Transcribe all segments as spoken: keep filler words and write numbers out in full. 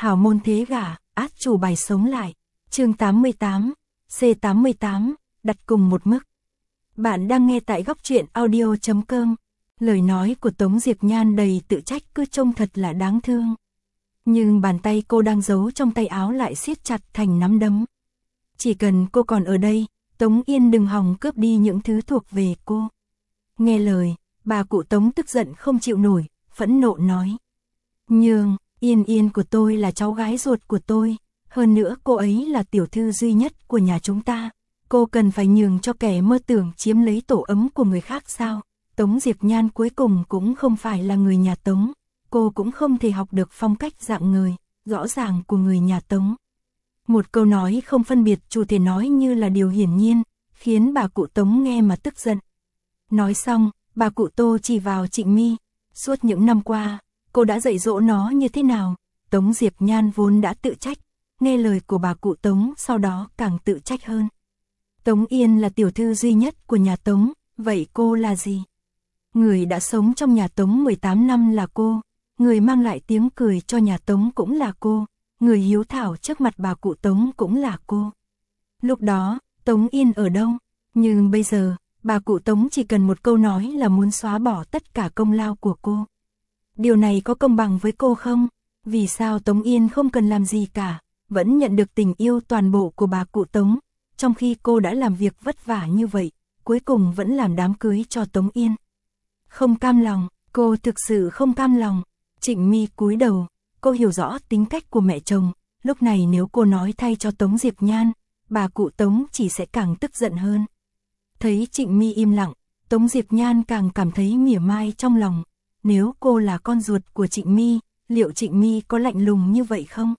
hảo môn thế gả, át chủ bài sống lại. Chương tám mươi tám, C tám mươi tám, đặt cùng một mức. Bạn đang nghe tại góc truyện audio chấm com. Lời nói của Tống Diệp Nhan đầy tự trách, cứ trông thật là đáng thương. Nhưng bàn tay cô đang giấu trong tay áo lại siết chặt thành nắm đấm. Chỉ cần cô còn ở đây, Tống Yên đừng hòng cướp đi những thứ thuộc về cô. Nghe lời, bà cụ Tống tức giận không chịu nổi, phẫn nộ nói. Nhưng, Yên Yên của tôi là cháu gái ruột của tôi, hơn nữa cô ấy là tiểu thư duy nhất của nhà chúng ta. Cô cần phải nhường cho kẻ mơ tưởng chiếm lấy tổ ấm của người khác sao? Tống Diệp Nhan cuối cùng cũng không phải là người nhà Tống, cô cũng không thể học được phong cách dạng người, rõ ràng của người nhà Tống. Một câu nói không phân biệt chủ thể nói như là điều hiển nhiên, khiến bà cụ Tống nghe mà tức giận. Nói xong, bà cụ Tô chỉ vào Trịnh My, suốt những năm qua, cô đã dạy dỗ nó như thế nào? Tống Diệp Nhan vốn đã tự trách, nghe lời của bà cụ Tống sau đó càng tự trách hơn. Tống Yên là tiểu thư duy nhất của nhà Tống, vậy cô là gì? Người đã sống trong nhà Tống mười tám năm là cô, người mang lại tiếng cười cho nhà Tống cũng là cô, người hiếu thảo trước mặt bà cụ Tống cũng là cô. Lúc đó, Tống Yên ở đâu? Nhưng bây giờ, bà cụ Tống chỉ cần một câu nói là muốn xóa bỏ tất cả công lao của cô. Điều này có công bằng với cô không? Vì sao Tống Yên không cần làm gì cả, vẫn nhận được tình yêu toàn bộ của bà cụ Tống, trong khi cô đã làm việc vất vả như vậy, cuối cùng vẫn làm đám cưới cho Tống Yên. Không cam lòng, cô thực sự không cam lòng. Trịnh My cúi đầu, cô hiểu rõ tính cách của mẹ chồng, lúc này nếu cô nói thay cho Tống Diệp Nhan, bà cụ Tống chỉ sẽ càng tức giận hơn. Thấy Trịnh My im lặng, Tống Diệp Nhan càng cảm thấy mỉa mai trong lòng. Nếu cô là con ruột của Trịnh My, liệu Trịnh My có lạnh lùng như vậy không?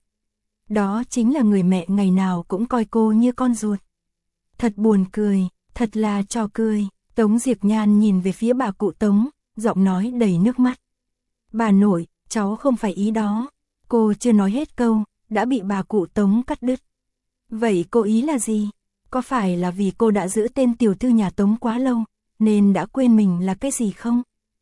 Đó chính là người mẹ ngày nào cũng coi cô như con ruột. Thật buồn cười, thật là trò cười. Tống Diệp Nhan nhìn về phía bà cụ Tống, giọng nói đầy nước mắt. Bà nội, cháu không phải ý đó. Cô chưa nói hết câu, đã bị bà cụ Tống cắt đứt. Vậy cô ý là gì? Có phải là vì cô đã giữ tên tiểu thư nhà Tống quá lâu, nên đã quên mình là cái gì không?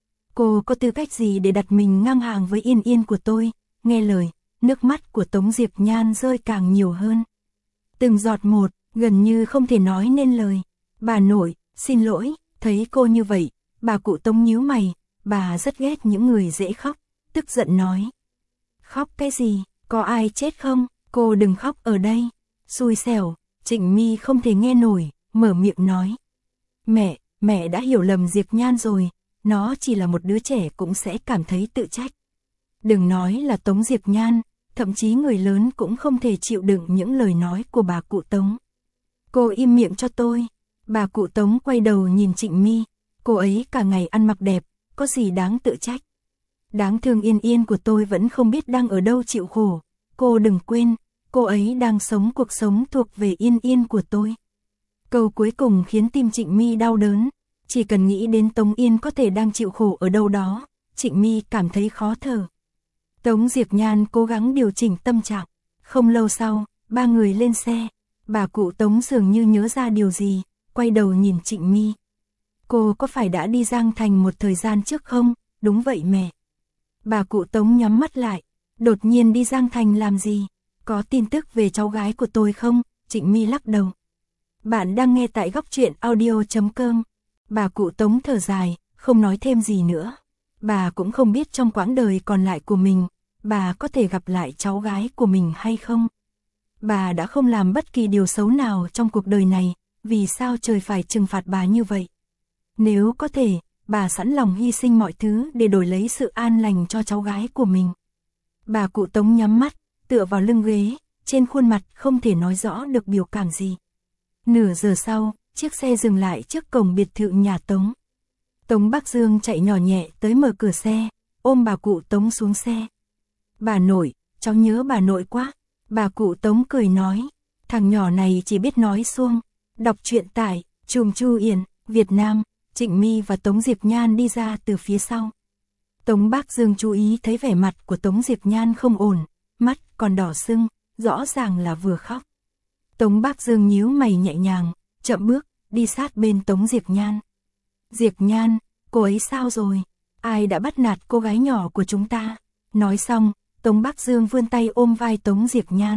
Cô có tư cách gì để đặt mình ngang hàng với Yên Yên của tôi? Nghe lời, nước mắt của Tống Diệp Nhan rơi càng nhiều hơn. Từng giọt một, gần như không thể nói nên lời. Bà nội, xin lỗi, thấy cô như vậy, bà cụ Tống nhíu mày, bà rất ghét những người dễ khóc, tức giận nói. Khóc cái gì, có ai chết không? Cô đừng khóc ở đây. Xui xẻo, Trịnh My không thể nghe nổi, mở miệng nói. Mẹ, mẹ đã hiểu lầm Diệp Nhan rồi, nó chỉ là một đứa trẻ cũng sẽ cảm thấy tự trách. Đừng nói là Tống Diệp Nhan, thậm chí người lớn cũng không thể chịu đựng những lời nói của bà cụ Tống. Cô im miệng cho tôi. Bà cụ Tống quay đầu nhìn Trịnh My, cô ấy cả ngày ăn mặc đẹp, có gì đáng tự trách. Đáng thương Yên Yên của tôi vẫn không biết đang ở đâu chịu khổ, cô đừng quên, cô ấy đang sống cuộc sống thuộc về Yên Yên của tôi. Câu cuối cùng khiến tim Trịnh My đau đớn, chỉ cần nghĩ đến Tống Yên có thể đang chịu khổ ở đâu đó, Trịnh My cảm thấy khó thở. Tống Diệp Nhan cố gắng điều chỉnh tâm trạng, không lâu sau, ba người lên xe, bà cụ Tống dường như nhớ ra điều gì, quay đầu nhìn Trịnh My. Cô có phải đã đi Giang Thành một thời gian trước không? Đúng vậy mẹ. Bà cụ Tống nhắm mắt lại, đột nhiên đi Giang Thành làm gì? Có tin tức về cháu gái của tôi không? Trịnh My lắc đầu. Bạn đang nghe tại góc truyện audio chấm com. Bà cụ Tống thở dài, không nói thêm gì nữa. Bà cũng không biết trong quãng đời còn lại của mình, bà có thể gặp lại cháu gái của mình hay không. Bà đã không làm bất kỳ điều xấu nào trong cuộc đời này, vì sao trời phải trừng phạt bà như vậy? Nếu có thể, bà sẵn lòng hy sinh mọi thứ để đổi lấy sự an lành cho cháu gái của mình. Bà cụ Tống nhắm mắt, tựa vào lưng ghế, trên khuôn mặt không thể nói rõ được biểu cảm gì. Nửa giờ sau, chiếc xe dừng lại trước cổng biệt thự nhà Tống. Tống Bắc Dương chạy nhỏ nhẹ tới mở cửa xe, ôm bà cụ Tống xuống xe. Bà nội, cháu nhớ bà nội quá. Bà cụ Tống cười nói, thằng nhỏ này chỉ biết nói suông. Đọc truyện tại Chùm Chu Yển, Việt Nam. Trịnh My và Tống Diệp Nhan đi ra từ phía sau. Tống Bắc Dương chú ý thấy vẻ mặt của Tống Diệp Nhan không ổn, mắt còn đỏ sưng, rõ ràng là vừa khóc. Tống Bắc Dương nhíu mày nhẹ nhàng, chậm bước, đi sát bên Tống Diệp Nhan. Diệp Nhan, cô ấy sao rồi? Ai đã bắt nạt cô gái nhỏ của chúng ta? Nói xong, Tống Bắc Dương vươn tay ôm vai Tống Diệp Nhan.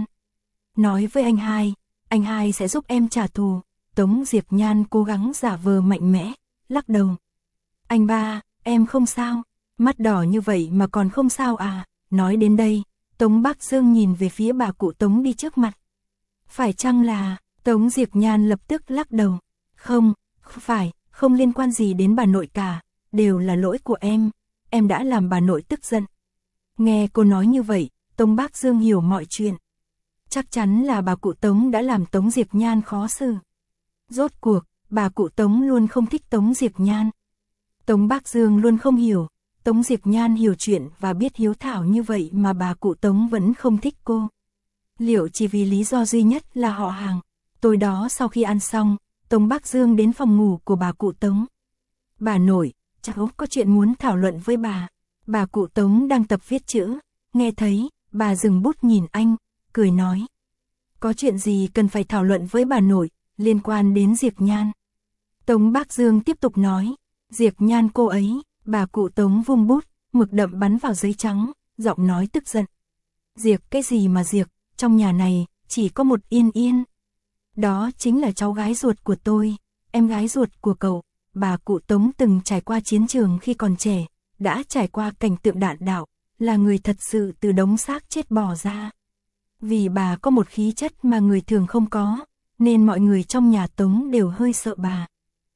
Nói với anh hai, anh hai sẽ giúp em trả thù. Tống Diệp Nhan cố gắng giả vờ mạnh mẽ, lắc đầu. Anh ba, em không sao, mắt đỏ như vậy mà còn không sao à. Nói đến đây, Tống Bắc Dương nhìn về phía bà cụ Tống đi trước mặt. Phải chăng là, Tống Diệp Nhan lập tức lắc đầu. Không, không phải, không liên quan gì đến bà nội cả, đều là lỗi của em, em đã làm bà nội tức giận. Nghe cô nói như vậy, Tống Bắc Dương hiểu mọi chuyện. Chắc chắn là bà cụ Tống đã làm Tống Diệp Nhan khó xử. Rốt cuộc, bà cụ Tống luôn không thích Tống Diệp Nhan. Tống Bắc Dương luôn không hiểu, Tống Diệp Nhan hiểu chuyện và biết hiếu thảo như vậy mà bà cụ Tống vẫn không thích cô. Liệu chỉ vì lý do duy nhất là họ hàng? Tối đó sau khi ăn xong, Tống Bắc Dương đến phòng ngủ của bà cụ Tống. Bà nội, cháu có chuyện muốn thảo luận với bà. Bà cụ Tống đang tập viết chữ, nghe thấy, bà dừng bút nhìn anh, cười nói. Có chuyện gì cần phải thảo luận với bà nội, liên quan đến Diệp Nhan. Tống Bắc Dương tiếp tục nói, Diệp Nhan cô ấy, bà cụ Tống vung bút, mực đậm bắn vào giấy trắng, giọng nói tức giận. Diệp cái gì mà Diệp, trong nhà này, chỉ có một Yên Yên. Đó chính là cháu gái ruột của tôi, em gái ruột của cậu. Bà cụ Tống từng trải qua chiến trường khi còn trẻ, đã trải qua cảnh tượng đạn đạo, là người thật sự từ đống xác chết bò ra. Vì bà có một khí chất mà người thường không có, nên mọi người trong nhà Tống đều hơi sợ bà.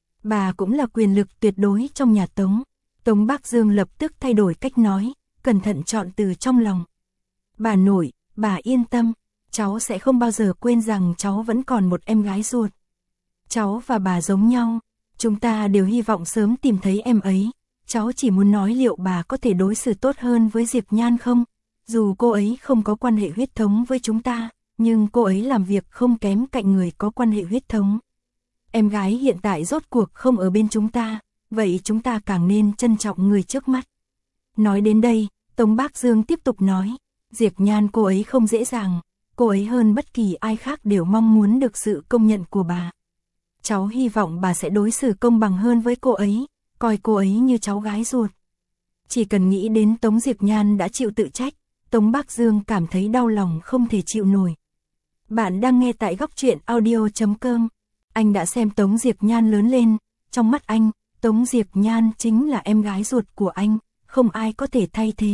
Bà cũng là quyền lực tuyệt đối trong nhà Tống. Tống Bắc Dương lập tức thay đổi cách nói, cẩn thận chọn từ trong lòng. Bà nội, bà yên tâm, cháu sẽ không bao giờ quên rằng cháu vẫn còn một em gái ruột. Cháu và bà giống nhau, chúng ta đều hy vọng sớm tìm thấy em ấy. Cháu chỉ muốn nói liệu bà có thể đối xử tốt hơn với Diệp Nhan không? Dù cô ấy không có quan hệ huyết thống với chúng ta, nhưng cô ấy làm việc không kém cạnh người có quan hệ huyết thống. Em gái hiện tại rốt cuộc không ở bên chúng ta, vậy chúng ta càng nên trân trọng người trước mắt. Nói đến đây, Tống Bắc Dương tiếp tục nói, Diệp Nhan cô ấy không dễ dàng, cô ấy hơn bất kỳ ai khác đều mong muốn được sự công nhận của bà. Cháu hy vọng bà sẽ đối xử công bằng hơn với cô ấy, coi cô ấy như cháu gái ruột. Chỉ cần nghĩ đến Tống Diệp Nhan đã chịu tự trách, Tống Bắc Dương cảm thấy đau lòng không thể chịu nổi. Bạn đang nghe tại góc truyện audio chấm com. Anh đã xem Tống Diệp Nhan lớn lên, trong mắt anh, Tống Diệp Nhan chính là em gái ruột của anh, không ai có thể thay thế.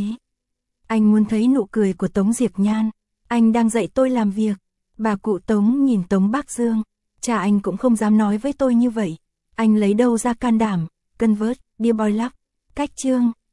Anh muốn thấy nụ cười của Tống Diệp Nhan, anh đang dạy tôi làm việc. Bà cụ Tống nhìn Tống Bắc Dương, cha anh cũng không dám nói với tôi như vậy. Anh lấy đâu ra can đảm, cân vớt, dear boy love. Cách chương